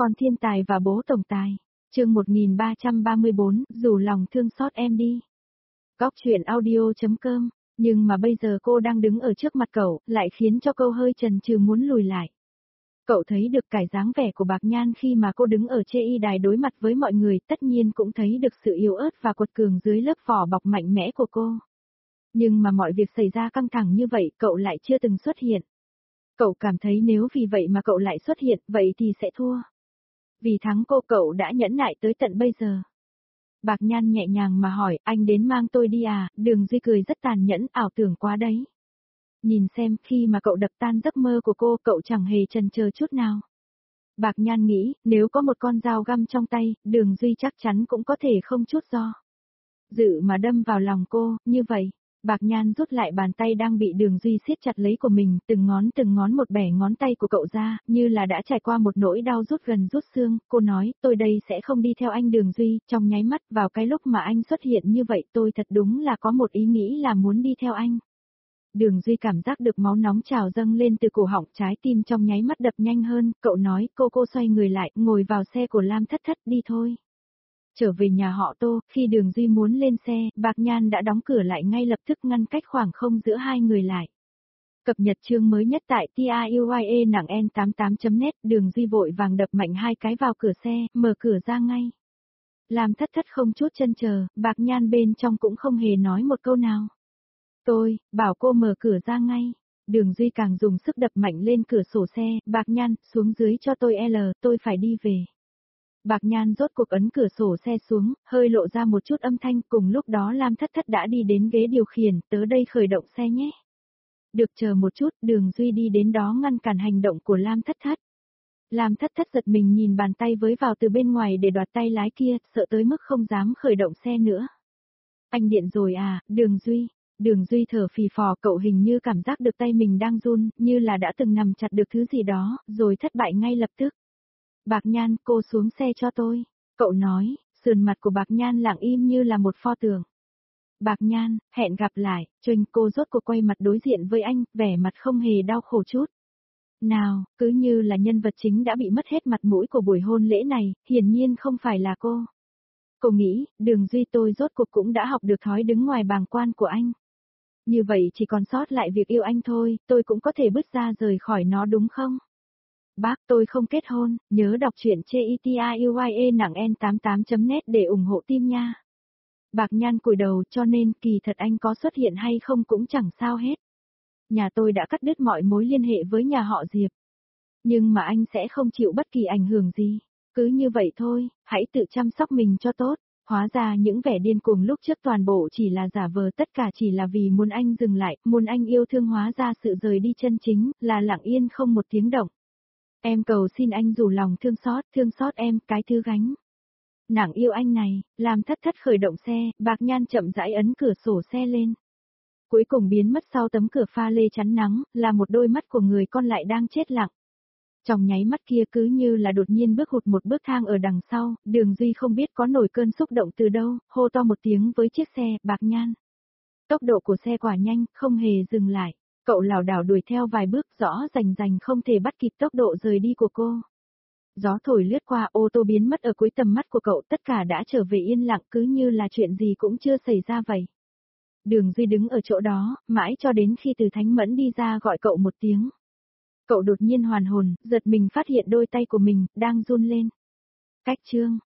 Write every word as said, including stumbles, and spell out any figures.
Con thiên tài và bố tổng tài. Chương một nghìn ba trăm ba mươi bốn, dù lòng thương xót em đi. Góc truyện audio chấm com. Nhưng mà bây giờ cô đang đứng ở trước mặt cậu, lại khiến cho cô hơi chần chừ muốn lùi lại. Cậu thấy được cái dáng vẻ của Bạc Nhan khi mà cô đứng ở chê y đài đối mặt với mọi người, tất nhiên cũng thấy được sự yếu ớt và quật cường dưới lớp vỏ bọc mạnh mẽ của cô. Nhưng mà mọi việc xảy ra căng thẳng như vậy, cậu lại chưa từng xuất hiện. Cậu cảm thấy nếu vì vậy mà cậu lại xuất hiện, vậy thì sẽ thua. Vì thắng cô, cậu đã nhẫn nại tới tận bây giờ. Bạc Nhan nhẹ nhàng mà hỏi, anh đến mang tôi đi à? Đường Duy cười rất tàn nhẫn, ảo tưởng quá đấy. Nhìn xem, khi mà cậu đập tan giấc mơ của cô, cậu chẳng hề chần chờ chút nào. Bạc Nhan nghĩ, nếu có một con dao găm trong tay, Đường Duy chắc chắn cũng có thể không chút do dự mà đâm vào lòng cô, như vậy. Bạc Nhan rút lại bàn tay đang bị Đường Duy siết chặt lấy của mình, từng ngón từng ngón một bẻ ngón tay của cậu ra, như là đã trải qua một nỗi đau rút gần rút xương. Cô nói, tôi đây sẽ không đi theo anh Đường Duy. Trong nháy mắt, vào cái lúc mà anh xuất hiện như vậy, tôi thật đúng là có một ý nghĩ là muốn đi theo anh. Đường Duy cảm giác được máu nóng trào dâng lên từ cổ họng, trái tim trong nháy mắt đập nhanh hơn. Cậu nói, cô cô xoay người lại, ngồi vào xe của Lam Thất Thất, đi thôi. Trở về nhà họ Tô, khi Đường Duy muốn lên xe, Bạc Nhan đã đóng cửa lại ngay lập tức, ngăn cách khoảng không giữa hai người lại. Cập nhật chương mới nhất tại tiuye nặng en tám tám chấm net, Đường Duy vội vàng đập mạnh hai cái vào cửa xe, mở cửa ra ngay. Lam Thất Thất không chút chân chờ, Bạc Nhan bên trong cũng không hề nói một câu nào. Tôi, bảo cô mở cửa ra ngay. Đường Duy càng dùng sức đập mạnh lên cửa sổ xe, Bạc Nhan, xuống dưới cho tôi L, tôi phải đi về. Bạc Nhan rốt cuộc ấn cửa sổ xe xuống, hơi lộ ra một chút âm thanh, cùng lúc đó Lam Thất Thất đã đi đến ghế điều khiển, tớ đây khởi động xe nhé. Được, chờ một chút, Đường Duy đi đến đó ngăn cản hành động của Lam Thất Thất. Lam Thất Thất giật mình nhìn bàn tay với vào từ bên ngoài để đoạt tay lái kia, sợ tới mức không dám khởi động xe nữa. Anh điện rồi à, Đường Duy. Đường Duy thở phì phò, cậu hình như cảm giác được tay mình đang run, như là đã từng nằm chặt được thứ gì đó, rồi thất bại ngay lập tức. Bạc Nhan, cô xuống xe cho tôi. Cậu nói, sườn mặt của Bạc Nhan lặng im như là một pho tượng. Bạc Nhan, hẹn gặp lại, Trinh. Cô rốt cuộc quay mặt đối diện với anh, vẻ mặt không hề đau khổ chút nào, cứ như là nhân vật chính đã bị mất hết mặt mũi của buổi hôn lễ này, hiển nhiên không phải là cô. Cô nghĩ, Đường Duy, tôi rốt cuộc cũng đã học được thói đứng ngoài bàng quan của anh. Như vậy chỉ còn sót lại việc yêu anh thôi, tôi cũng có thể bứt ra rời khỏi nó đúng không? Bác, tôi không kết hôn, nhớ đọc truyện trên tiuye nặng en tám tám chấm net để ủng hộ team nha. Bạc Nhan cúi đầu, cho nên kỳ thật anh có xuất hiện hay không cũng chẳng sao hết. Nhà tôi đã cắt đứt mọi mối liên hệ với nhà họ Diệp. Nhưng mà anh sẽ không chịu bất kỳ ảnh hưởng gì. Cứ như vậy thôi, hãy tự chăm sóc mình cho tốt. Hóa ra những vẻ điên cuồng lúc trước toàn bộ chỉ là giả vờ, tất cả chỉ là vì muốn anh dừng lại, muốn anh yêu thương, hóa ra sự rời đi chân chính, là lặng yên không một tiếng động. Em cầu xin anh dù lòng thương xót, thương xót em, cái thứ gánh nặng yêu anh này. Làm Thất Thất khởi động xe, Bạc Nhan chậm rãi ấn cửa sổ xe lên. Cuối cùng biến mất sau tấm cửa pha lê chắn nắng, là một đôi mắt của người con lại đang chết lặng. Trong nháy mắt kia cứ như là đột nhiên bước hụt một bước thang ở đằng sau, Đường Duy không biết có nổi cơn xúc động từ đâu, hô to một tiếng với chiếc xe. Bạc Nhan. Tốc độ của xe quả nhanh, không hề dừng lại. Cậu lảo đảo đuổi theo vài bước, rõ rành rành không thể bắt kịp tốc độ rời đi của cô. Gió thổi lướt qua, ô tô biến mất ở cuối tầm mắt của cậu, tất cả đã trở về yên lặng, cứ như là chuyện gì cũng chưa xảy ra vậy. Đường Duy đứng ở chỗ đó, mãi cho đến khi Từ Thánh Mẫn đi ra gọi cậu một tiếng. Cậu đột nhiên hoàn hồn, giật mình phát hiện đôi tay của mình đang run lên. Cách chương